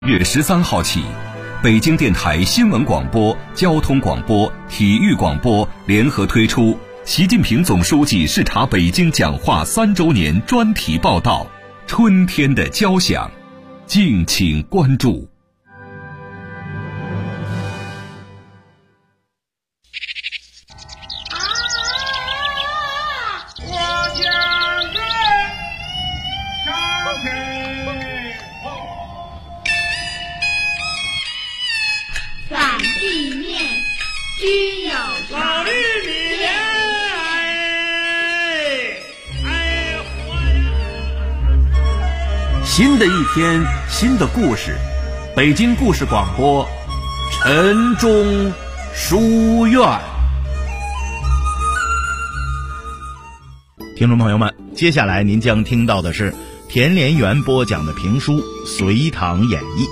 月13号起，北京电台新闻广播、交通广播、体育广播联合推出习近平总书记视察北京讲话3周年专题报道《春天的交响》，敬请关注。 新的一天，新的故事，北京故事广播，晨钟书院。听众朋友们，接下来您将听到的是田连元播讲的评书《隋唐演义》。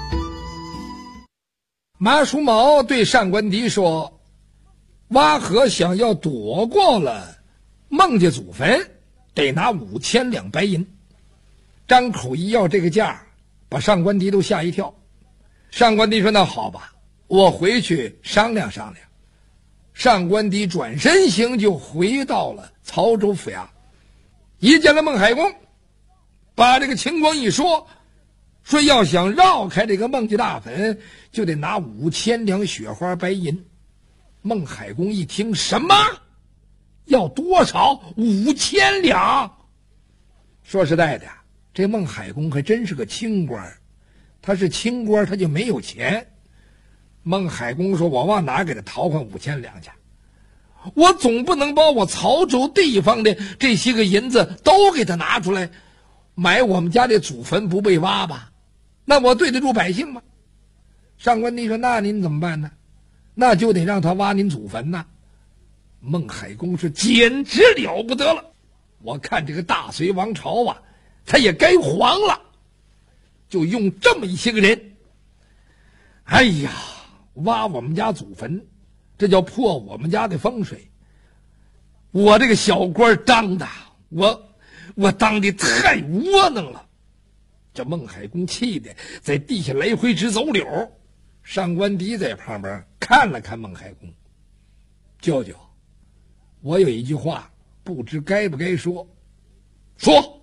马叔毛对上官迪说，挖河想要躲过了孟家祖坟，得拿5000两白银。张口一要这个价，把上官迪都吓一跳。上官迪说，那好吧，我回去商量商量。上官迪转身行，就回到了曹州府衙。一见了孟海公，把这个情况一说，说要想绕开这个孟家大坟，就得拿5000两雪花白银。孟海公一听，什么？要多少？5000两？说实在的，这孟海公还真是个清官，他是清官，他就没有钱。孟海公说，我往哪给他讨还5000两去？我总不能把我曹州地方的这些个银子都给他拿出来买我们家的祖坟不被挖吧？那我对得住百姓吗？上官迪说，那您怎么办呢？那就得让他挖您祖坟呐。孟海公是简直了不得了，我看这个大隋王朝啊，他也该黄了，就用这么一些个人。哎呀，挖我们家祖坟，这叫破我们家的风水。我这个小官当的，我当的太窝囊了。这孟海公气的在地下来回直走柳。上官迪在旁边看了看孟海公，舅舅，我有一句话不知该不该说。说，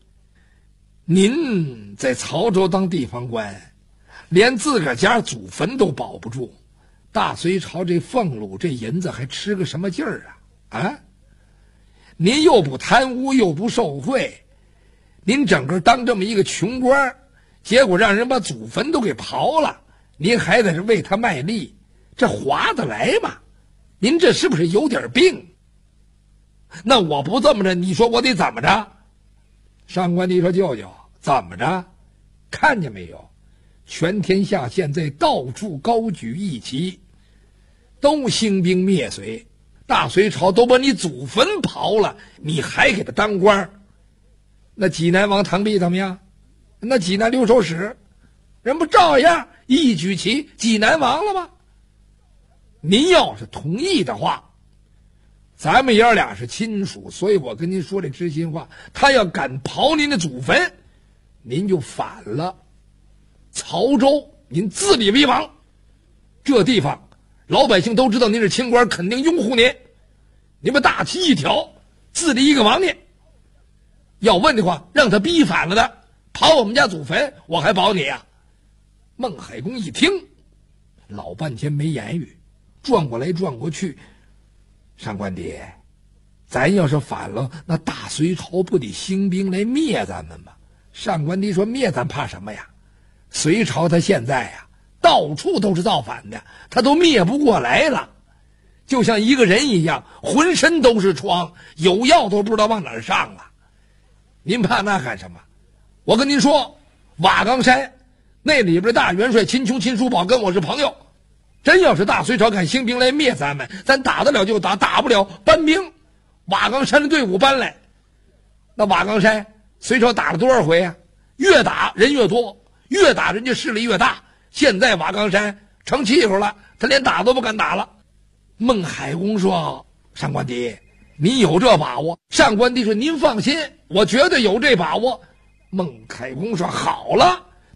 您在曹州当地方官，连自个儿家祖坟都保不住，大隋朝这俸禄这银子还吃个什么劲儿啊？您又不贪污又不受贿，您整个当这么一个穷官，结果让人把祖坟都给刨了，您还在这为他卖力，这划得来吗？您这是不是有点病？那我不这么着，你说我得怎么着？上官迪说，舅舅，怎么着？看见没有，全天下现在到处高举义旗，都兴兵灭隋，大隋朝都把你祖坟刨了，你还给他当官？那济南王唐弼怎么样？那济南留守使人不照样一举旗济南王了吗？您要是同意的话，咱们爷俩是亲属，所以我跟您说这知心话，他要敢刨您的祖坟，您就反了。曹州您自立为王，这地方老百姓都知道您是清官，肯定拥护您。你们大旗一挑，自立一个王念。要问的话，让他逼反了的刨我们家祖坟，我还保你啊？孟海公一听，老半天没言语，转过来转过去。上官迪，咱要是反了，那大隋朝不得兴兵来灭咱们吗？上官迪说，灭咱怕什么呀？隋朝他现在呀，到处都是造反的，他都灭不过来了。就像一个人一样，浑身都是疮，有药都不知道往哪儿上了。您怕那干什么？我跟您说，瓦岗山那里边的大元帅秦琼、秦叔宝跟我是朋友，真要是大隋朝敢兴兵来灭咱们，咱打得了就打，打不了搬兵。瓦岗山的队伍搬来，那瓦岗山隋朝打了多少回啊？越打人越多，越打人家势力越大。现在瓦岗山成气候了，他连打都不敢打了。孟海公说，上官迪，你有这把握？上官迪说，您放心，我绝对有这把握。孟海公说，好了，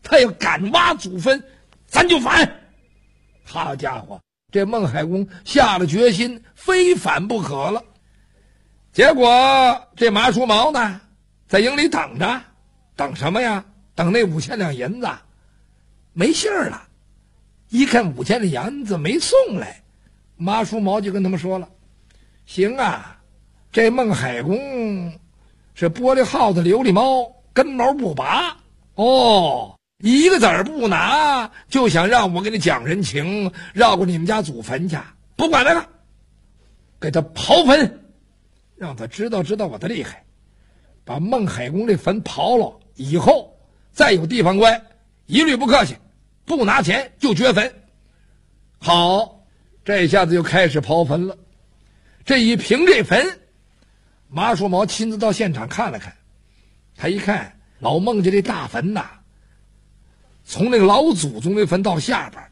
他要敢挖祖坟，咱就反。好家伙，这孟海公下了决心，非反不可了。结果这马叔毛呢，在营里等着，等什么呀？等那5000两银子，没信儿了。一看5000两银子没送来，马叔毛就跟他们说了：“行啊，这孟海公是玻璃耗子流里猫，根毛不拔哦，一个子儿不拿，就想让我给你讲人情，绕过你们家祖坟去。不管那个，给他刨坟，让他知道我的厉害。把孟海公这坟刨了以后，再有地方官，一律不客气，不拿钱就掘坟。好，这一下子就开始刨坟了。这一平这坟，马叔毛亲自到现场看了看，他一看老孟家这大坟呐，从那个老祖宗的坟到下边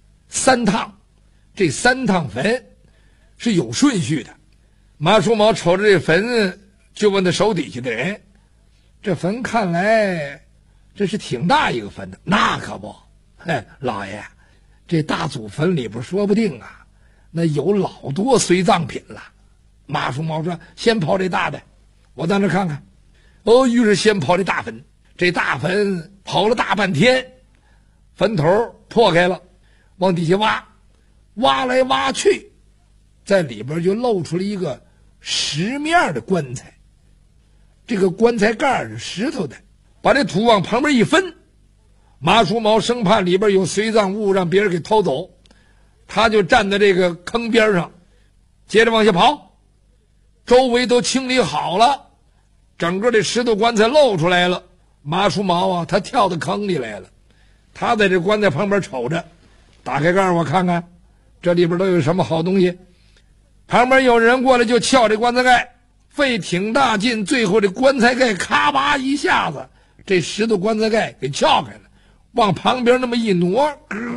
3趟，这3趟坟是有顺序的。马叔毛瞅着这坟，就问他手底下的人：“这坟看来这是挺大一个坟的。”“那可不，嘿，老爷，这大祖坟里边说不定啊，那有老多随葬品了。”马叔毛说：“先刨这大的，我在那看看。”哦，于是先刨这大坟。这大坟刨了大半天，坟头破开了，往底下挖，挖来挖去，在里边就露出了一个石面的棺材。这个棺材盖是石头的，把这土往旁边一分，马叔毛生怕里边有随葬物让别人给偷走，他就站在这个坑边上，接着往下刨，周围都清理好了，整个这石头棺材露出来了。马叔毛啊，他跳到坑里来了，他在这棺材旁边瞅着，打开盖我看看这里边都有什么好东西。旁边有人过来就撬这棺材盖，费挺大劲，最后这棺材盖咔吧一下子，这石头棺材盖给撬开了，往旁边那么一挪，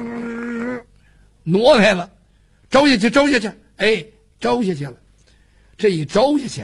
挪开了，周下去，哎，周下去了。这一周下去，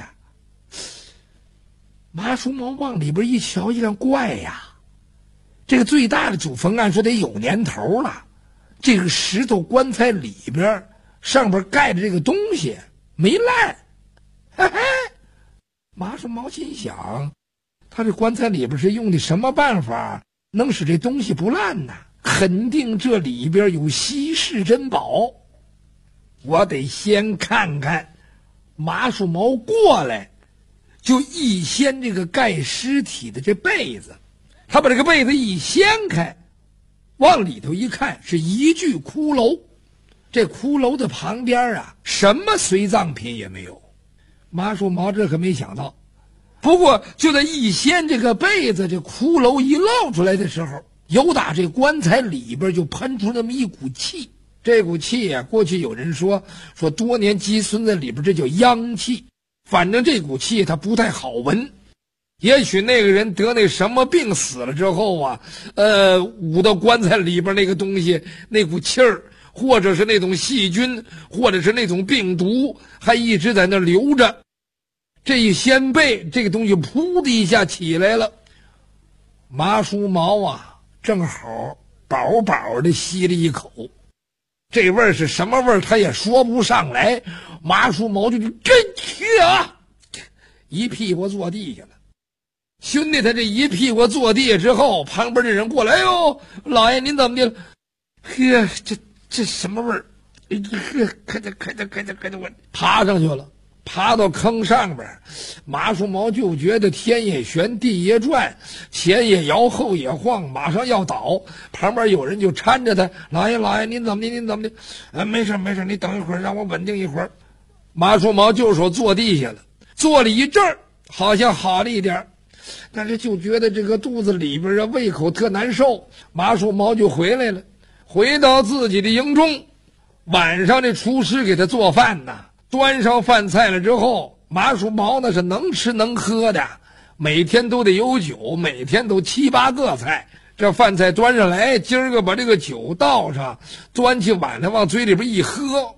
马叔毛往里边一瞧，一看怪呀，这个最大的祖坟按说得有年头了，这个石头棺材里边上边盖着这个东西没烂。嘿嘿，马叔毛心想，他这棺材里边是用的什么办法能使这东西不烂呢？肯定这里边有稀世珍宝，我得先看看。马叔毛过来就一掀这个盖尸体的这被子，他把这个被子一掀开，往里头一看，是一具骷髅。这骷髅的旁边啊，什么随葬品也没有。马叔毛这可没想到，不过就在一掀这个被子，这骷髅一露出来的时候，由打这棺材里边就喷出那么一股气。这股气啊，过去有人说多年积存在里边，这叫阳气。反正这股气它不太好闻，也许那个人得那什么病死了之后啊，捂到棺材里边那个东西，那股气儿，或者是那种细菌，或者是那种病毒，还一直在那留着。这一掀被，这个东西噗的一下起来了。马叔毛啊，正好饱饱的吸了一口。这味儿是什么味儿，他也说不上来。马叔毛就真去啊，一屁股坐地下了。兄弟，他这一屁股坐地下之后，旁边的人过来，哎呦，老爷您怎么的了？呵，这什么味儿？快点，我爬上去了，爬到坑上边，马叔毛就觉得天也旋，地也转，前也摇，后也晃，马上要倒。旁边有人就搀着他，老爷，您怎么的？没事，你等一会儿，让我稳定一会儿。马叔毛就说坐地下了，坐了一阵儿，好像好了一点，但是就觉得这个肚子里边啊，胃口特难受。马叔毛就回来了，回到自己的营中，晚上这厨师给他做饭呐。端上饭菜了之后，马叔毛那是能吃能喝的，每天都得有酒，每天都7、8个菜。这饭菜端上来，今儿个把这个酒倒上，端起碗来往嘴里边一喝，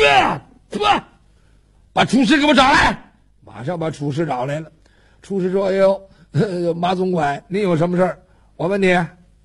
把厨师给我找来。马上把厨师找来了。厨师说：“哎呦，马总管，您有什么事儿？我问你，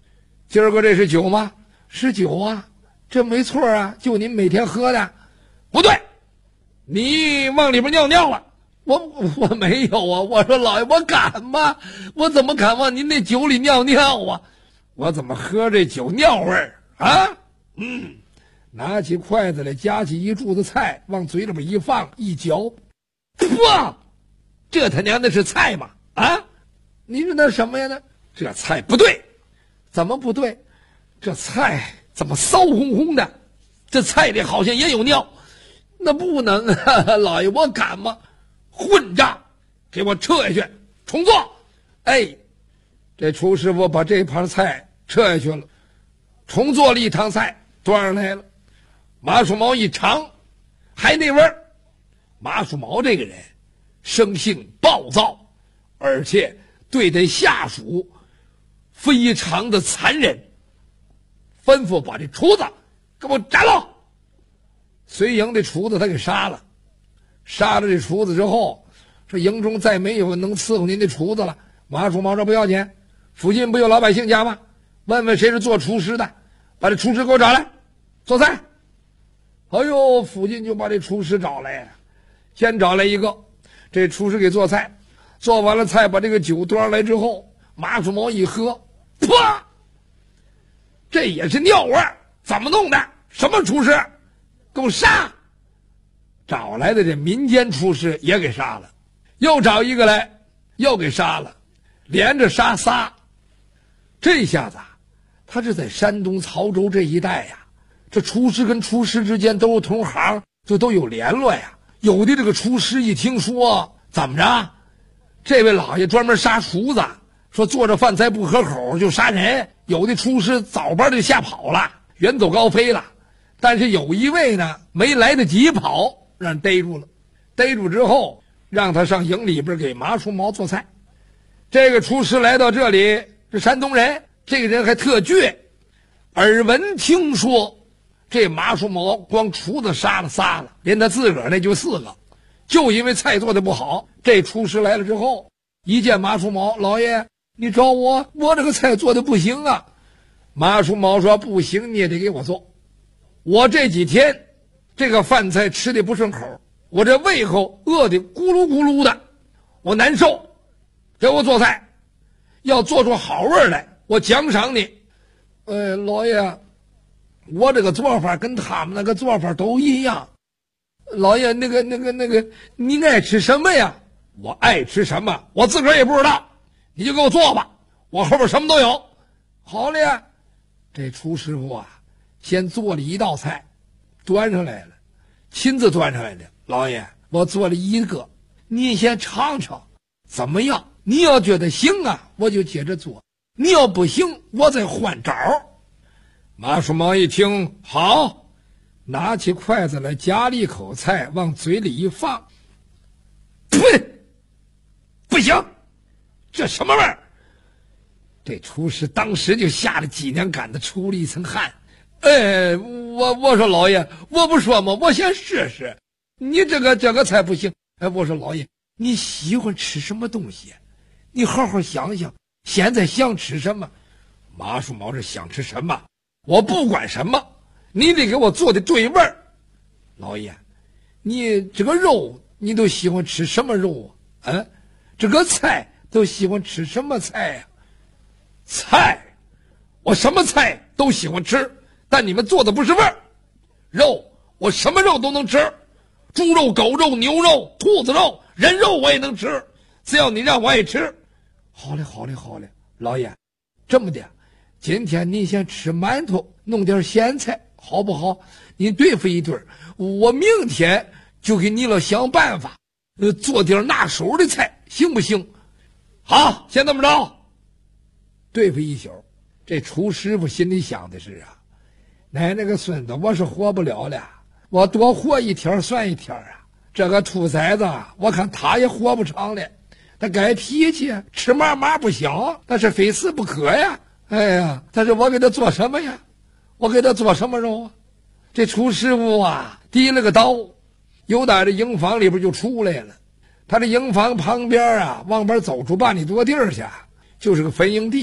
今儿个这是酒吗？是酒啊，这没错啊，就您每天喝的。不对，你往里边尿尿了。我没有啊。我说老爷，我敢吗？我怎么敢往您那酒里尿尿啊？我怎么喝这酒尿味儿啊？拿起筷子来，夹起一柱子菜，往嘴里边一放，一嚼，哇，这他娘的是菜吗？啊，你说那什么呀？呢？这菜不对，怎么不对？这菜怎么骚烘烘的？这菜里好像也有尿，那不能啊！老爷，我敢吗？混账！给我撤下去，重做！哎，这厨师傅把这盘菜撤下去了，重做了一汤菜，端上来了。马树毛一尝，还那味儿。马树毛这个人生性暴躁，而且对待下属非常的残忍，吩咐把这厨子给我斩了。随营的厨子他给杀了，杀了这厨子之后，说营中再没有能伺候您的厨子了。马树毛说不要紧，附近不有老百姓家吗？问问谁是做厨师的，把这厨师给我找来做菜。哎呦，附近就把这厨师找来，先找来一个，这厨师给做菜，做完了菜，把这个酒端来之后，马树毛一喝，啪，这也是尿味儿，怎么弄的？什么厨师？给我杀！找来的这民间厨师也给杀了，又找一个来，又给杀了，连着杀仨。这下子啊，他是在山东曹州这一带呀，这厨师跟厨师之间都是同行，就都有联络呀。有的这个厨师一听说怎么着，这位老爷专门杀厨子，说做着饭菜不合口就杀人。有的厨师早班就吓跑了，远走高飞了。但是有一位呢，没来得及跑，让人逮住了。逮住之后，让他上营里边给马树毛做菜。这个厨师来到这里，是山东人，这个人还特倔。耳闻听说，这马树毛光厨子杀了仨了，连他自个儿那就4个，就因为菜做的不好。这厨师来了之后，一见马树毛，老爷，你找我这个菜做的不行啊。马树毛说不行，你也得给我做。我这几天这个饭菜吃的不顺口，我这胃口饿得咕噜咕噜的，我难受。给我做菜，要做出好味来，我奖赏你。老爷，我这个做法跟他们那个做法都一样。老爷，那个，你爱吃什么呀？我爱吃什么，我自个儿也不知道，你就给我做吧，我后边什么都有。好了呀，这厨师傅啊，先做了一道菜，端上来了，亲自端上来的。老爷，我做了一个，你先尝尝，怎么样？你要觉得行啊，我就接着做；你要不行，我再换招。马树毛一听，好，拿起筷子来，夹了一口菜，往嘴里一放，呸！不行，这什么味儿？这厨师当时就吓得脊梁杆子出了一层汗。我说老爷，我不说嘛，我先试试。你这个菜不行。我说老爷，你喜欢吃什么东西？你好好想想，现在想吃什么？马树毛这想吃什么？我不管什么，你得给我做的对味儿。老爷，你这个肉你都喜欢吃什么肉啊？这个菜都喜欢吃什么菜呀？菜，我什么菜都喜欢吃，但你们做的不是味儿。肉，我什么肉都能吃，猪肉、狗肉、牛肉、兔子肉、人肉我也能吃，只要你让我爱吃。好嘞，老爷，这么的，今天你先吃馒头，弄点咸菜，好不好？你对付一顿，我明天就给你了想办法，做点拿手的菜，行不行？好，先这么着。对付一宿，这厨师傅心里想的是啊，奶奶个孙子，我是活不了了，我多活一天算一天啊。这个兔崽子，我看他也活不长了。他改脾气，吃嘛不香，但是非死不可呀。哎呀，但是我给他做什么呀？我给他做什么肉啊？这厨师傅啊，提了个刀，由打这营房里边就出来了。他这营房旁边啊，往边走出半里多地儿去，就是个坟营地。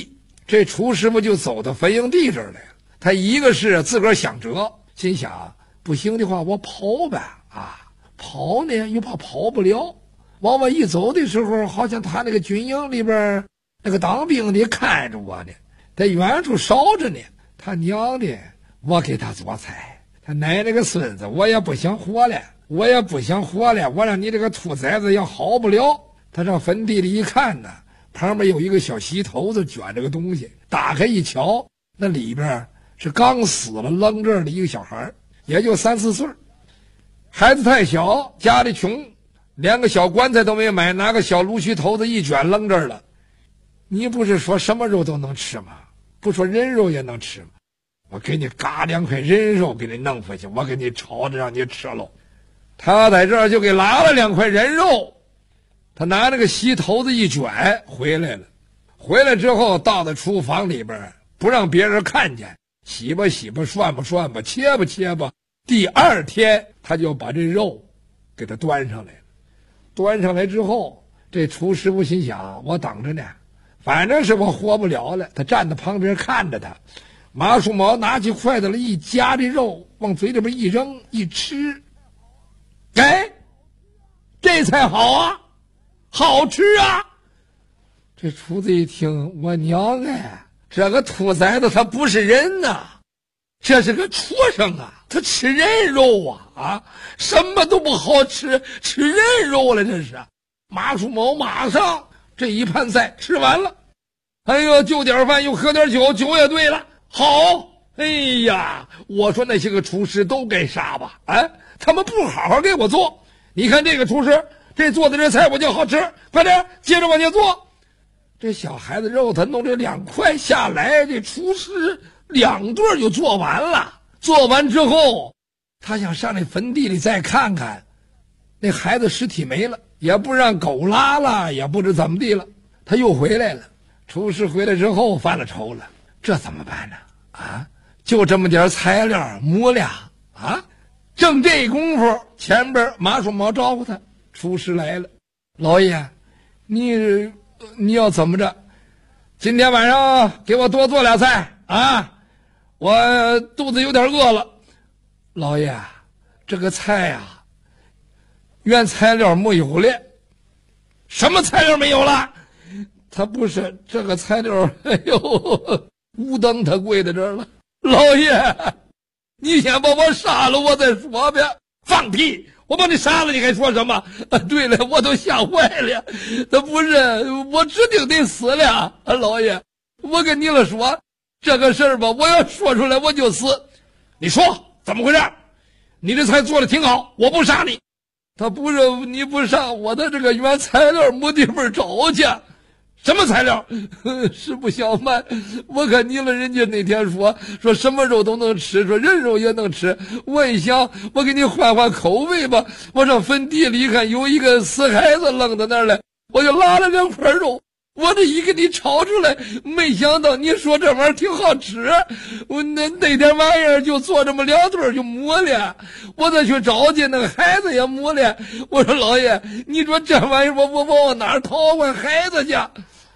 这厨师傅就走到坟营地这儿来了。他一个是自个儿想辙，心想不行的话我跑呗啊，跑呢又怕跑不了，往外一走的时候，好像他那个军营里边那个当兵的看着我呢，在远处烧着呢。他娘的，我给他做菜，他奶奶个孙子，我也不想活了，我让你这个兔崽子也好不了。他上坟地里一看呢，旁边有一个小席头子卷着个东西，打开一瞧，那里边是刚死了扔这儿的一个小孩，也就3、4岁。孩子太小，家里穷，连个小棺材都没买，拿个小芦须头子一卷扔这儿了。你不是说什么肉都能吃吗？不说人肉也能吃吗？我给你嘎2块人肉给你弄回去，我给你炒着让你吃喽。他在这儿就给拉了2块人肉，他拿那个席头子一卷回来了。回来之后到了厨房里边，不让别人看见，洗吧洗吧，涮吧涮吧，切吧切吧。第2天他就把这肉给他端上来了。端上来之后，这厨师傅心想，我等着呢，反正是我活不了了。他站在旁边看着他。马树毛拿起筷子来一夹这肉，往嘴里边一扔一吃，哎，这菜好啊，好吃啊！这厨子一听，我娘哎，这个兔崽子他不是人呐，这是个畜生啊，他吃人肉啊，什么都不好吃，吃人肉了这是。马树毛马上这一盘菜吃完了，哎呦，就点饭又喝点酒，酒也对了。好，哎呀，我说那些个厨师都该杀吧，哎，他们不好好给我做。你看这个厨师，这做的这菜我就好吃，快点接着往前做。这小孩子肉他弄这2块下来，这厨师2顿就做完了。做完之后，他想上那坟地里再看看，那孩子尸体没了，也不让狗拉了，也不知怎么地了，他又回来了。厨师回来之后犯了愁了，这怎么办呢？啊，就这么点材料磨亮啊！正这功夫，前边马树毛招呼他，厨师来了。老爷，你要怎么着？今天晚上给我多做俩菜啊！我肚子有点饿了。老爷，这个菜啊，原材料没有了。什么材料没有了？他不是这个材料，哎呦！无等他跪在这儿了，老爷，你先把我杀了我再说呗。放屁！我把你杀了你还说什么？对了，我都吓坏了，他不是我指定得死了。老爷，我跟你了说这个事儿吧，我要说出来我就死。你说怎么回事？你这菜做的挺好，我不杀你。他不是你不杀我的这个原材料没地方找去。什么材料？实不相瞒，我看你了，人家那天说什么肉都能吃，说人肉也能吃。我一想，我给你换换口味吧。我上坟地里一看，有一个死孩子扔在那儿了，我就拉了2块肉，我这一给你炒出来，没想到你说这玩意儿挺好吃，我那点玩意儿就做这么2顿就没了。我再去找去，那个孩子也没了。我说老爷，你说这玩意儿我往哪儿讨换孩子去？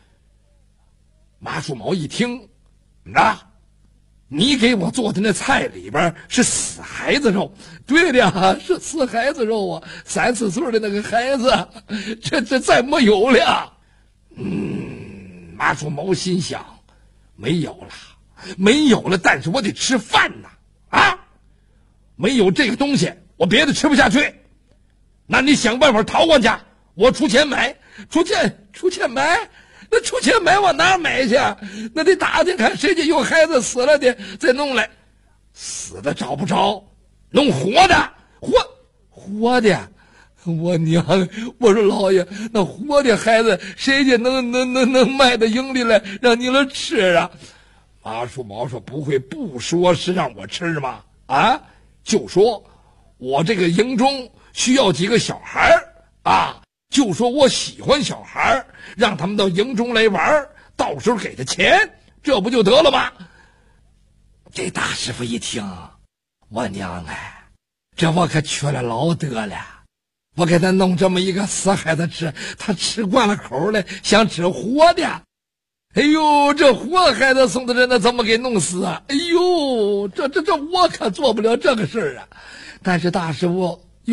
马树毛一听，你给我做的那菜里边是死孩子肉。对的，是死孩子肉啊，3、4岁的那个孩子，这再没有了。马树毛心想，没有了，但是我得吃饭呐，啊，没有这个东西，我别的吃不下去。那你想办法淘换去，我出钱买，出钱买。那出钱买往哪儿买去？那得打听看谁家有孩子死了的再弄来。死的找不着，弄活的，活的。我娘，我说老爷，那活的孩子谁家能卖到营里来让你们吃啊？马树毛说不会不说是让我吃吗？啊，就说我这个营中需要几个小孩啊，就说我喜欢小孩，让他们到营中来玩，到时候给他钱，这不就得了吗？这大师傅一听，我娘哎，这我可缺了老德了。我给他弄这么一个死孩子吃，他吃惯了口了，想吃活的。 哎呦，这活孩子送的人，那怎么给弄死啊？哎呦，这我可做不了这个事儿啊！但是大师傅，